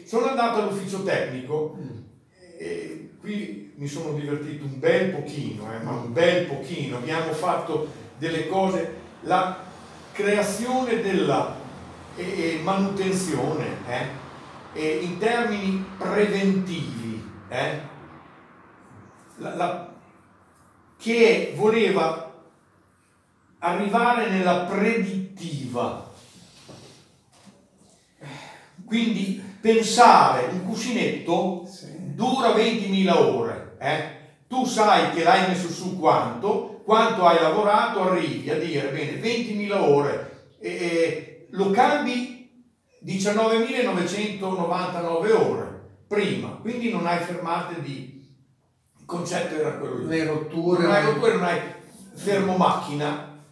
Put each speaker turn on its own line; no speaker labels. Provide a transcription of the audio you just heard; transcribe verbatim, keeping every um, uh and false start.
sono andato all'ufficio tecnico e qui mi sono divertito un bel pochino, eh, ma un bel pochino. Abbiamo fatto delle cose, la creazione della e, e manutenzione eh, e in termini preventivi, eh, la, la, che voleva arrivare nella predittiva. Quindi pensare un cuscinetto sì. dura ventimila ore, eh? Tu sai che l'hai messo su quanto, quanto hai lavorato, arrivi a dire bene ventimila ore e lo cambi diciannovemilanovecentonovantanove ore prima, quindi non hai fermate di, il concetto era quello lì,
le rotture,
non hai rotture, non hai fermo macchina